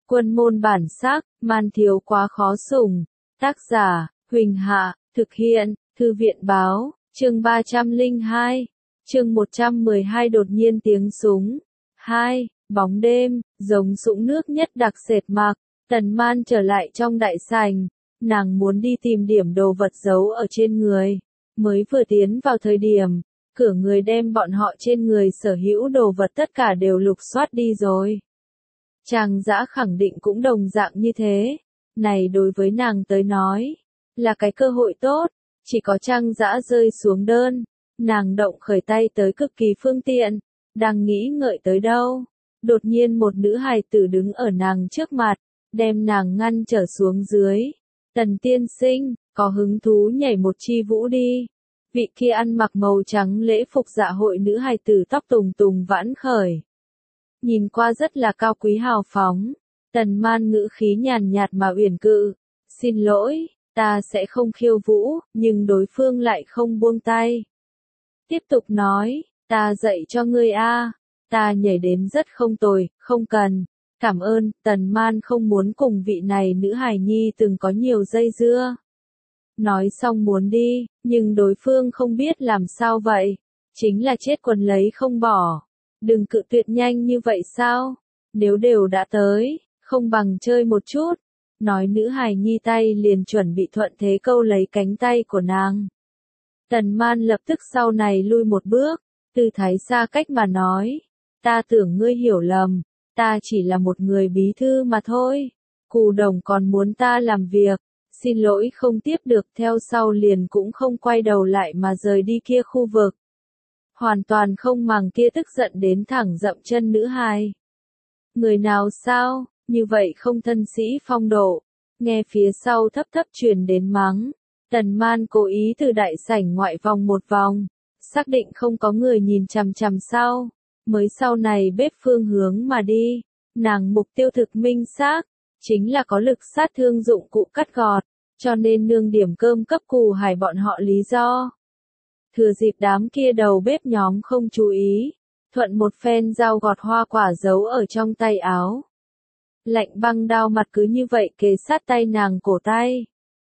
Quân môn bản sắc, man thiếu quá khó sủng. Tác giả, Huỳnh Hạ, thực hiện, Thư viện báo, chương 302, chương 112 đột nhiên tiếng súng. 2. Bóng đêm, giống sũng nước nhất đặc sệt mạc, Tần Man trở lại trong đại sảnh, nàng muốn đi tìm điểm đồ vật giấu ở trên người. Mới vừa tiến vào thời điểm, cửa người đem bọn họ trên người sở hữu đồ vật tất cả đều lục soát đi rồi. Trang Dã khẳng định cũng đồng dạng như thế. Này đối với nàng tới nói, là cái cơ hội tốt, chỉ có Trang Dã rơi xuống đơn, nàng động khởi tay tới cực kỳ phương tiện, đang nghĩ ngợi tới đâu. Đột nhiên một nữ hài tử đứng ở nàng trước mặt, đem nàng ngăn trở xuống dưới. Tần tiên sinh, có hứng thú nhảy một chi vũ đi. Vị kia ăn mặc màu trắng lễ phục dạ hội nữ hài tử tóc tùng tùng vãn khởi. Nhìn qua rất là cao quý hào phóng. Tần Man ngữ khí nhàn nhạt mà uyển cự. Xin lỗi, ta sẽ không khiêu vũ, nhưng đối phương lại không buông tay. Tiếp tục nói, ta dạy cho ngươi a, ta nhảy đến rất không tồi, không cần. Cảm ơn, Tần Man không muốn cùng vị này nữ hài nhi từng có nhiều dây dưa. Nói xong muốn đi, nhưng đối phương không biết làm sao vậy. Chính là chết quần lấy không bỏ. Đừng cự tuyệt nhanh như vậy sao? Nếu đều đã tới, không bằng chơi một chút. Nói nữ hài nhi tay liền chuẩn bị thuận thế câu lấy cánh tay của nàng. Tần Man lập tức sau này lui một bước, tư thái xa cách mà nói. Ta tưởng ngươi hiểu lầm, ta chỉ là một người bí thư mà thôi. Cù Đồng còn muốn ta làm việc, xin lỗi không tiếp được, theo sau liền cũng không quay đầu lại mà rời đi kia khu vực. Hoàn toàn không màng kia tức giận đến thẳng dậm chân nữ hài. Người nào sao, như vậy không thân sĩ phong độ. Nghe phía sau thấp thấp truyền đến mắng. Tần Man cố ý từ đại sảnh ngoại vòng một vòng, xác định không có người nhìn chằm chằm sau, mới sau này bếp phương hướng mà đi. Nàng mục tiêu thực minh xác, chính là có lực sát thương dụng cụ cắt gọt, cho nên nương điểm cơm cấp Cù Hải bọn họ lý do. Thừa dịp đám kia đầu bếp nhóm không chú ý, thuận một phen dao gọt hoa quả giấu ở trong tay áo. Lạnh băng đao mặt cứ như vậy kề sát tay nàng cổ tay.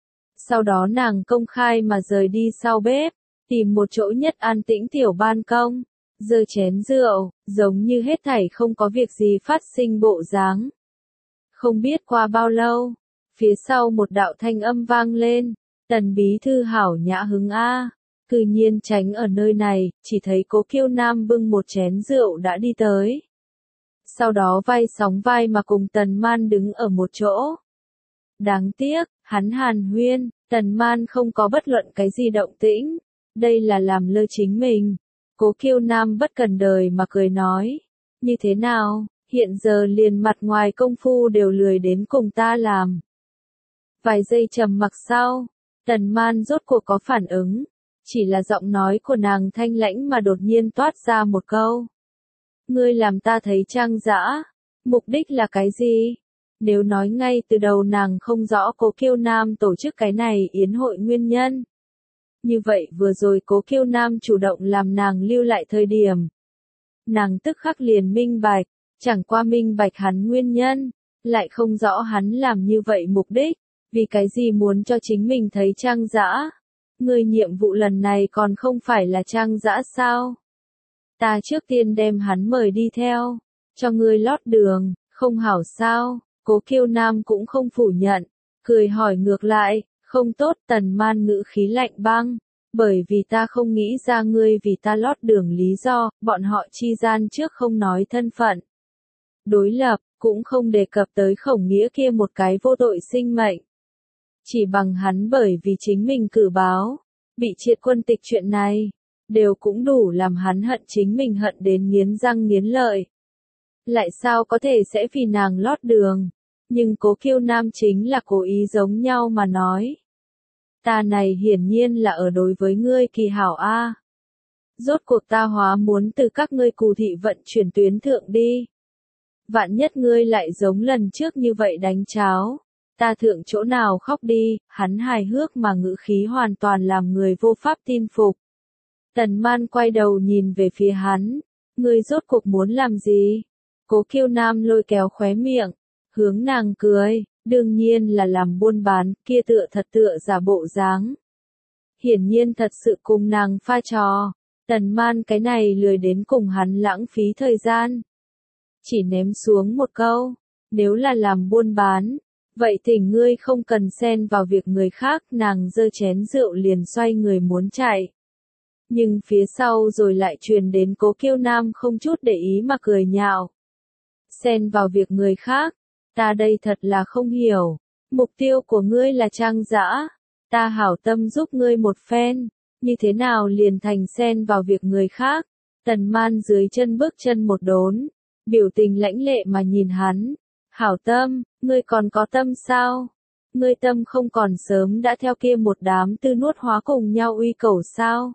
Sau đó nàng công khai mà rời đi sau bếp, tìm một chỗ nhất an tĩnh tiểu ban công, giơ chén rượu, giống như hết thảy không có việc gì phát sinh bộ dáng. Không biết qua bao lâu, phía sau một đạo thanh âm vang lên, Tần bí thư hảo nhã hứng a. Cư nhiên tránh ở nơi này, chỉ thấy Cố Kiêu Nam bưng một chén rượu đã đi tới. Sau đó vai sóng vai mà cùng Tần Man đứng ở một chỗ. Đáng tiếc, hắn hàn huyên, Tần Man không có bất luận cái gì động tĩnh. Đây là làm lơ chính mình. Cố Kiêu Nam bất cần đời mà cười nói. Như thế nào, hiện giờ liền mặt ngoài công phu đều lười đến cùng ta làm. Vài giây trầm mặc sau, Tần Man rốt cuộc có phản ứng. Chỉ là giọng nói của nàng thanh lãnh mà đột nhiên toát ra một câu. Ngươi làm ta thấy Trang Dã, mục đích là cái gì? Nếu nói ngay từ đầu nàng không rõ Cố Kiêu Nam tổ chức cái này yến hội nguyên nhân. Như vậy vừa rồi Cố Kiêu Nam chủ động làm nàng lưu lại thời điểm. Nàng tức khắc liền minh bạch, chẳng qua minh bạch hắn nguyên nhân, lại không rõ hắn làm như vậy mục đích, vì cái gì muốn cho chính mình thấy Trang Dã. Ngươi nhiệm vụ lần này còn không phải là Trang Dã sao? Ta trước tiên đem hắn mời đi theo, cho ngươi lót đường, không hảo sao? Cố Kiêu Nam cũng không phủ nhận, cười hỏi ngược lại, không tốt. Tần Man ngữ khí lạnh băng, bởi vì ta không nghĩ ra ngươi vì ta lót đường lý do, bọn họ chi gian trước không nói thân phận. Đối lập, cũng không đề cập tới Khổng Nghĩa kia một cái vô tội sinh mệnh. Chỉ bằng hắn bởi vì chính mình cử báo, bị triệt quân tịch chuyện này, đều cũng đủ làm hắn hận chính mình hận đến nghiến răng nghiến lợi. Lại sao có thể sẽ vì nàng lót đường, nhưng Cố Kiêu Nam chính là cố ý giống nhau mà nói. Ta này hiển nhiên là ở đối với ngươi kỳ hảo a. Rốt cuộc ta hóa muốn từ các ngươi Cù thị vận chuyển tuyến thượng đi. Vạn nhất ngươi lại giống lần trước như vậy đánh cháo. Ta thượng chỗ nào khóc đi, hắn hài hước mà ngữ khí hoàn toàn làm người vô pháp tin phục. Tần Man quay đầu nhìn về phía hắn, ngươi rốt cuộc muốn làm gì? Cố Kiêu Nam lôi kéo khóe miệng, hướng nàng cười, đương nhiên là làm buôn bán, kia tựa giả bộ dáng. Hiển nhiên thật sự cùng nàng pha trò, Tần Man cái này lười đến cùng hắn lãng phí thời gian. Chỉ ném xuống một câu, nếu là làm buôn bán, vậy thỉnh ngươi không cần xen vào việc người khác, nàng giơ chén rượu liền xoay người muốn chạy. Nhưng phía sau rồi lại truyền đến Cố Kiêu Nam không chút để ý mà cười nhạo. Xen vào việc người khác, ta đây thật là không hiểu, mục tiêu của ngươi là trang dã, ta hảo tâm giúp ngươi một phen, như thế nào liền thành xen vào việc người khác. Tần Man dưới chân bước chân một đốn, biểu tình lãnh lệ mà nhìn hắn. Hảo tâm, ngươi còn có tâm sao? Ngươi tâm không còn sớm đã theo kia một đám tư nuốt hóa cùng nhau uy cầu sao?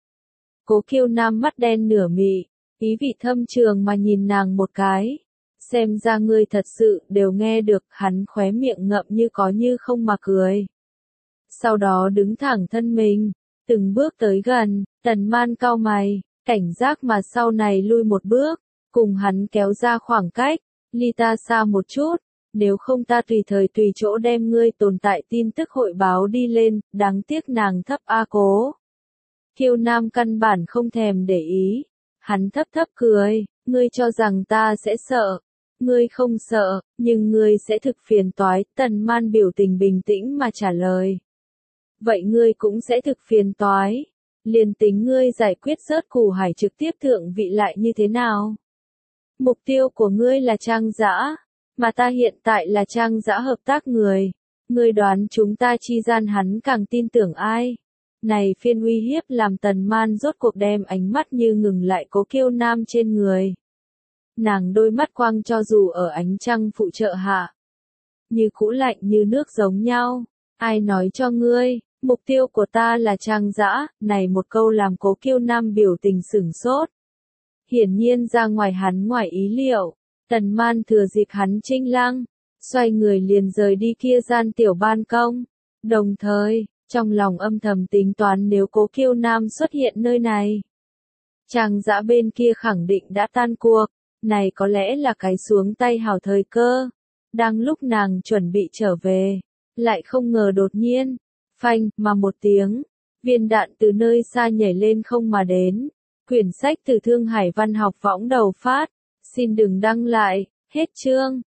Cố Kiêu Nam mắt đen nửa mị, ý vị thâm trường mà nhìn nàng một cái. Xem ra ngươi thật sự đều nghe được, hắn khóe miệng ngậm như có như không mà cười. Sau đó đứng thẳng thân mình, từng bước tới gần, Tần Man cau mày, cảnh giác mà sau này lui một bước, cùng hắn kéo ra khoảng cách, ly ta xa một chút, nếu không ta tùy thời tùy chỗ đem ngươi tồn tại tin tức hội báo đi lên, đáng tiếc nàng thấp a Cố. Kiêu Nam căn bản không thèm để ý, hắn thấp thấp cười, ngươi cho rằng ta sẽ sợ, ngươi không sợ, nhưng ngươi sẽ thực phiền toái. Tần Man biểu tình bình tĩnh mà trả lời. Vậy ngươi cũng sẽ thực phiền toái, liền tính ngươi giải quyết rớt Củ Hải trực tiếp thượng vị lại như thế nào? Mục tiêu của ngươi là trang dã, mà ta hiện tại là trang dã hợp tác người. Ngươi đoán chúng ta chi gian hắn càng tin tưởng ai? Này phiên uy hiếp làm Tần Man rốt cuộc đem ánh mắt như ngừng lại Cố Kiêu Nam trên người. Nàng đôi mắt quang cho dù ở ánh trăng phụ trợ hạ, như cũ lạnh như nước giống nhau. Ai nói cho ngươi, mục tiêu của ta là trang dã, này một câu làm Cố Kiêu Nam biểu tình sửng sốt. Hiển nhiên ra ngoài hắn ngoài ý liệu, Tần Man thừa dịp hắn chênh lăng, xoay người liền rời đi kia gian tiểu ban công. Đồng thời, trong lòng âm thầm tính toán nếu Cố Kiêu Nam xuất hiện nơi này, trang dã bên kia khẳng định đã tan cuộc, này có lẽ là cái xuống tay hảo thời cơ. Đang lúc nàng chuẩn bị trở về, lại không ngờ đột nhiên, phanh mà một tiếng, viên đạn từ nơi xa nhảy lên không mà đến. Quyển sách từ Thương Hải Văn học võng đầu phát, xin đừng đăng lại, hết chương.